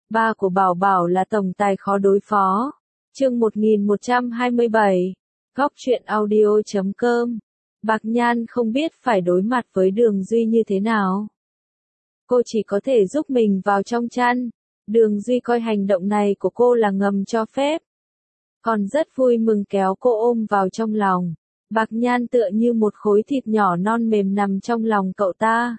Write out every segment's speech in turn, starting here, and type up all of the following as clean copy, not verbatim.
Ba của Bảo Bảo là tổng tài khó đối phó. Chương 1127. Góc truyện audio.com. Bạc Nhan không biết phải đối mặt với Đường Duy như thế nào. Cô chỉ có thể giúp mình vào trong chăn. Đường Duy coi hành động này của cô là ngầm cho phép. Còn rất vui mừng kéo cô ôm vào trong lòng. Bạc Nhan tựa như một khối thịt nhỏ non mềm nằm trong lòng cậu ta.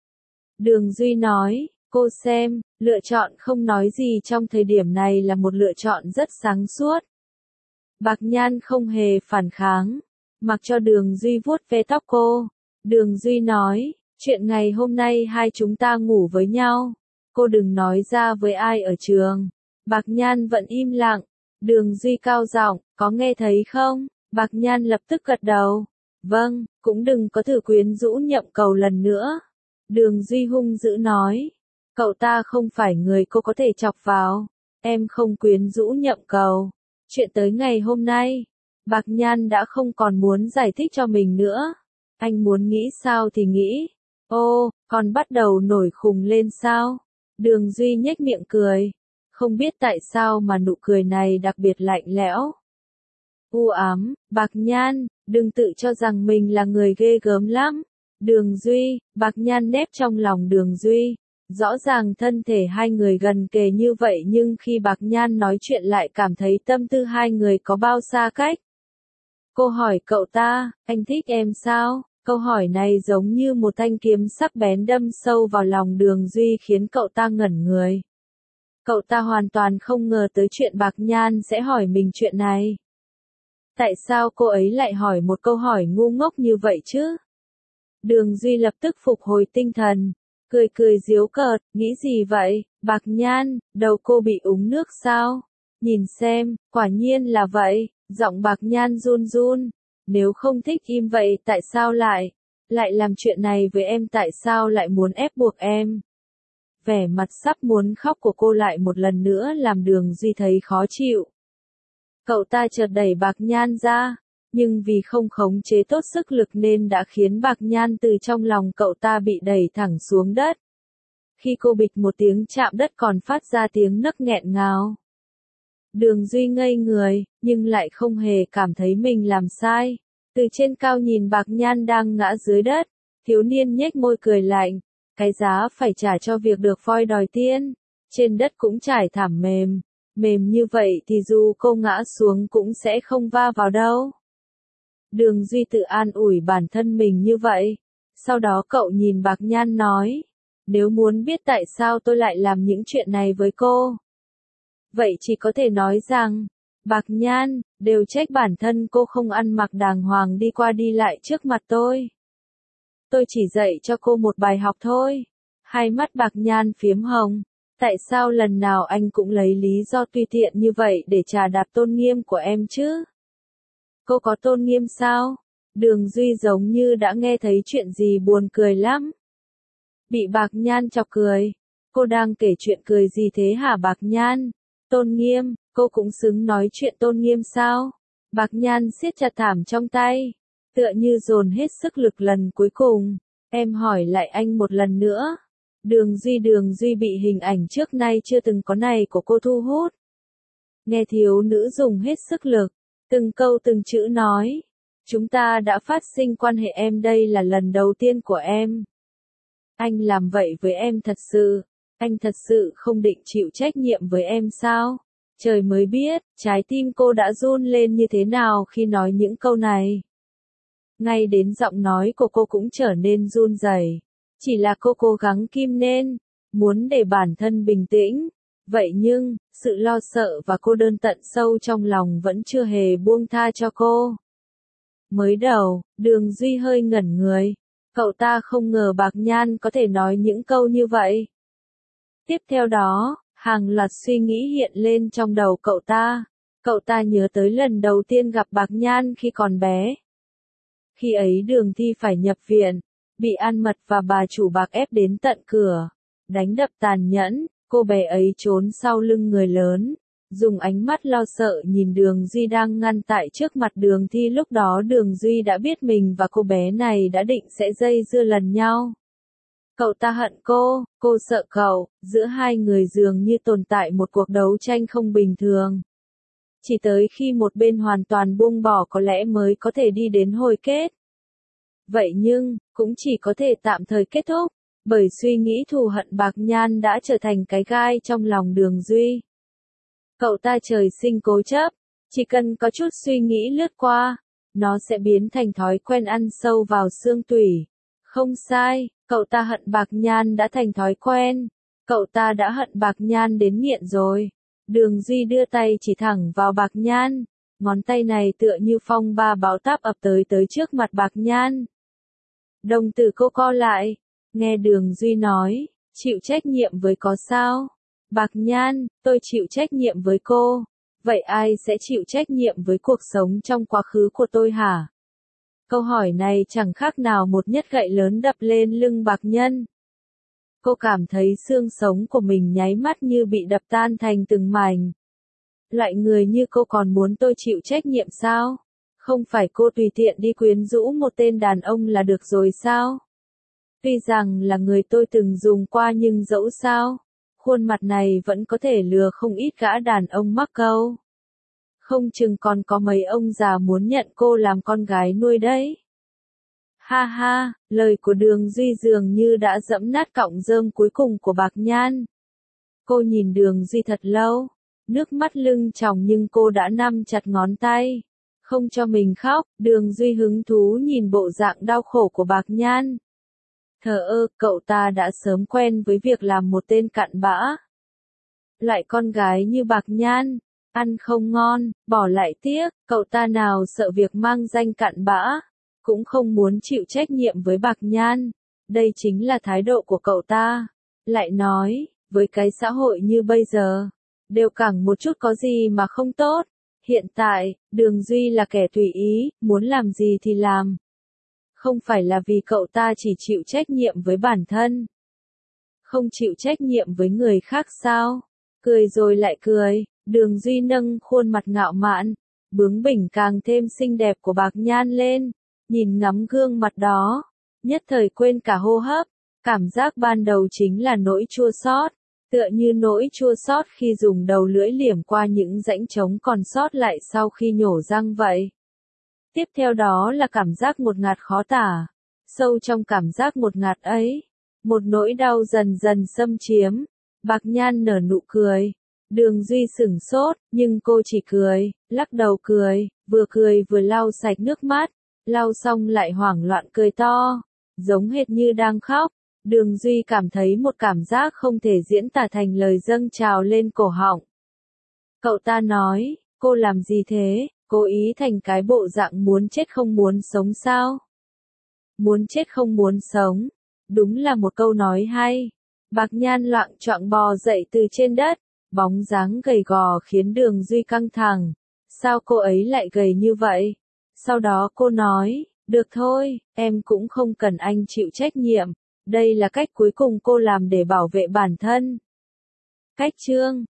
Đường Duy nói, cô xem, lựa chọn không nói gì trong thời điểm này là một lựa chọn rất sáng suốt. Bạc Nhan không hề phản kháng, mặc cho Đường Duy vuốt ve tóc cô. Đường Duy nói, chuyện ngày hôm nay hai chúng ta ngủ với nhau, cô đừng nói ra với ai ở trường. Bạc Nhan vẫn im lặng. Đường Duy cao giọng, có nghe thấy không? Bạc Nhan lập tức gật đầu. Vâng, cũng đừng có thử quyến rũ Nhậm Cầu lần nữa. Đường Duy hung dữ nói. Cậu ta không phải người cô có thể chọc vào. Em không quyến rũ Nhậm Cầu. Chuyện tới ngày hôm nay, Bạc Nhan đã không còn muốn giải thích cho mình nữa. Anh muốn nghĩ sao thì nghĩ. Ô, còn bắt đầu nổi khùng lên sao? Đường Duy nhếch miệng cười. Không biết tại sao mà nụ cười này đặc biệt lạnh lẽo. U ám, Bạc Nhan, đừng tự cho rằng mình là người ghê gớm lắm. Đường Duy, Bạc Nhan nép trong lòng Đường Duy. Rõ ràng thân thể hai người gần kề như vậy nhưng khi Bạc Nhan nói chuyện lại cảm thấy tâm tư hai người có bao xa cách. Cô hỏi cậu ta, anh thích em sao? Câu hỏi này giống như một thanh kiếm sắc bén đâm sâu vào lòng Đường Duy khiến cậu ta ngẩn người. Cậu ta hoàn toàn không ngờ tới chuyện Bạc Nhan sẽ hỏi mình chuyện này. Tại sao cô ấy lại hỏi một câu hỏi ngu ngốc như vậy chứ? Đường Duy lập tức phục hồi tinh thần, cười cười giễu cợt, nghĩ gì vậy, Bạc Nhan, đầu cô bị úng nước sao? Nhìn xem, quả nhiên là vậy, giọng Bạc Nhan run run, nếu không thích im vậy tại sao lại làm chuyện này với em, tại sao lại muốn ép buộc em? Vẻ mặt sắp muốn khóc của cô lại một lần nữa làm Đường Duy thấy khó chịu. Cậu ta chợt đẩy Bạc Nhan ra, nhưng vì không khống chế tốt sức lực nên đã khiến Bạc Nhan từ trong lòng cậu ta bị đẩy thẳng xuống đất. Khi cô bịch một tiếng chạm đất còn phát ra tiếng nấc nghẹn ngào. Đường Duy ngây người, nhưng lại không hề cảm thấy mình làm sai. Từ trên cao nhìn Bạc Nhan đang ngã dưới đất, thiếu niên nhếch môi cười lạnh. Cái giá phải trả cho việc được voi đòi tiên, trên đất cũng trải thảm mềm, mềm như vậy thì dù cô ngã xuống cũng sẽ không va vào đâu. Đường Duy tự an ủi bản thân mình như vậy, sau đó cậu nhìn Bạc Nhan nói, nếu muốn biết tại sao tôi lại làm những chuyện này với cô, vậy chỉ có thể nói rằng, Bạc Nhan, đều trách bản thân cô không ăn mặc đàng hoàng đi qua đi lại trước mặt tôi. Tôi chỉ dạy cho cô một bài học thôi. Hai mắt Bạc Nhan phiếm hồng. Tại sao lần nào anh cũng lấy lý do tùy tiện như vậy để chà đạp tôn nghiêm của em chứ? Cô có tôn nghiêm sao? Đường Duy giống như đã nghe thấy chuyện gì buồn cười lắm. Bị Bạc Nhan chọc cười. Cô đang kể chuyện cười gì thế hả Bạc Nhan? Tôn nghiêm, cô cũng xứng nói chuyện tôn nghiêm sao? Bạc Nhan siết chặt thảm trong tay, tựa như dồn hết sức lực lần cuối cùng. Em hỏi lại anh một lần nữa. Đường Duy bị hình ảnh trước nay chưa từng có này của cô thu hút. Nghe thiếu nữ dùng hết sức lực, từng câu từng chữ nói. Chúng ta đã phát sinh quan hệ, em đây là lần đầu tiên của em. Anh làm vậy với em thật sự, anh thật sự không định chịu trách nhiệm với em sao? Trời mới biết, trái tim cô đã run lên như thế nào khi nói những câu này. Ngay đến giọng nói của cô cũng trở nên run rẩy. Chỉ là cô cố gắng kìm nén, muốn để bản thân bình tĩnh. Vậy nhưng, sự lo sợ và cô đơn tận sâu trong lòng vẫn chưa hề buông tha cho cô. Mới đầu, Đường Duy hơi ngẩn người. Cậu ta không ngờ Bạc Nhan có thể nói những câu như vậy. Tiếp theo đó, hàng loạt suy nghĩ hiện lên trong đầu cậu ta. Cậu ta nhớ tới lần đầu tiên gặp Bạc Nhan khi còn bé. Khi ấy Đường Thi phải nhập viện, bị An Mật và bà chủ Bạc ép đến tận cửa, đánh đập tàn nhẫn, cô bé ấy trốn sau lưng người lớn, dùng ánh mắt lo sợ nhìn Đường Duy đang ngăn tại trước mặt Đường Thi. Lúc đó Đường Duy đã biết mình và cô bé này đã định sẽ dây dưa lần nhau. Cậu ta hận cô sợ cậu, giữa hai người dường như tồn tại một cuộc đấu tranh không bình thường. Chỉ tới khi một bên hoàn toàn buông bỏ có lẽ mới có thể đi đến hồi kết. Vậy nhưng, cũng chỉ có thể tạm thời kết thúc, bởi suy nghĩ thù hận Bạc Nhan đã trở thành cái gai trong lòng Đường Duy. Cậu ta trời sinh cố chấp, chỉ cần có chút suy nghĩ lướt qua, nó sẽ biến thành thói quen ăn sâu vào xương tủy. Không sai, cậu ta hận Bạc Nhan đã thành thói quen. Cậu ta đã hận Bạc Nhan đến nghiện rồi. Đường Duy đưa tay chỉ thẳng vào Bạc Nhan. Ngón tay này tựa như phong ba bão táp ập tới trước mặt Bạc Nhan. Đồng tử cô co lại. Nghe Đường Duy nói, chịu trách nhiệm với có sao? Bạc Nhan, tôi chịu trách nhiệm với cô. Vậy ai sẽ chịu trách nhiệm với cuộc sống trong quá khứ của tôi hả? Câu hỏi này chẳng khác nào một nhát gậy lớn đập lên lưng Bạc Nhân. Cô cảm thấy xương sống của mình nháy mắt như bị đập tan thành từng mảnh. Loại người như cô còn muốn tôi chịu trách nhiệm sao? Không phải cô tùy tiện đi quyến rũ một tên đàn ông là được rồi sao? Tuy rằng là người tôi từng dùng qua nhưng dẫu sao, khuôn mặt này vẫn có thể lừa không ít gã đàn ông mắc câu. Không chừng còn có mấy ông già muốn nhận cô làm con gái nuôi đấy. Ha ha, lời của Đường Duy dường như đã dẫm nát cọng rơm cuối cùng của Bạc Nhan. Cô nhìn Đường Duy thật lâu, nước mắt lưng tròng nhưng cô đã nắm chặt ngón tay. Không cho mình khóc, Đường Duy hứng thú nhìn bộ dạng đau khổ của Bạc Nhan. Thờ ơ, cậu ta đã sớm quen với việc làm một tên cặn bã. Loại con gái như Bạc Nhan, ăn không ngon, bỏ lại tiếc, cậu ta nào sợ việc mang danh cặn bã, cũng không muốn chịu trách nhiệm với Bạc Nhan. Đây chính là thái độ của cậu ta. Lại nói, với cái xã hội như bây giờ, đều cẳng một chút có gì mà không tốt. Hiện tại, Đường Duy là kẻ tùy ý, muốn làm gì thì làm. Không phải là vì cậu ta chỉ chịu trách nhiệm với bản thân. Không chịu trách nhiệm với người khác sao? Cười rồi lại cười, Đường Duy nâng khuôn mặt ngạo mạn, bướng bỉnh càng thêm xinh đẹp của Bạc Nhan lên, nhìn ngắm gương mặt đó, nhất thời quên cả hô hấp, cảm giác ban đầu chính là nỗi chua xót, tựa như nỗi chua xót khi dùng đầu lưỡi liềm qua những rãnh trống còn sót lại sau khi nhổ răng vậy. Tiếp theo đó là cảm giác ngột ngạt khó tả, sâu trong cảm giác ngột ngạt ấy, một nỗi đau dần dần xâm chiếm. Bạc Nhan nở nụ cười. Đường Duy sửng sốt, nhưng cô chỉ cười, lắc đầu cười vừa lau sạch nước mắt, lau xong lại hoảng loạn cười to, giống hệt như đang khóc. Đường Duy cảm thấy một cảm giác không thể diễn tả thành lời dâng trào lên cổ họng. Cậu ta nói, cô làm gì thế, cố ý thành cái bộ dạng muốn chết không muốn sống sao? Muốn chết không muốn sống, đúng là một câu nói hay. Bạc Nhan loạng choạng bò dậy từ trên đất, bóng dáng gầy gò khiến Đường Duy căng thẳng. Sao cô ấy lại gầy như vậy? Sau đó cô nói, được thôi, em cũng không cần anh chịu trách nhiệm. Đây là cách cuối cùng cô làm để bảo vệ bản thân. Cách chương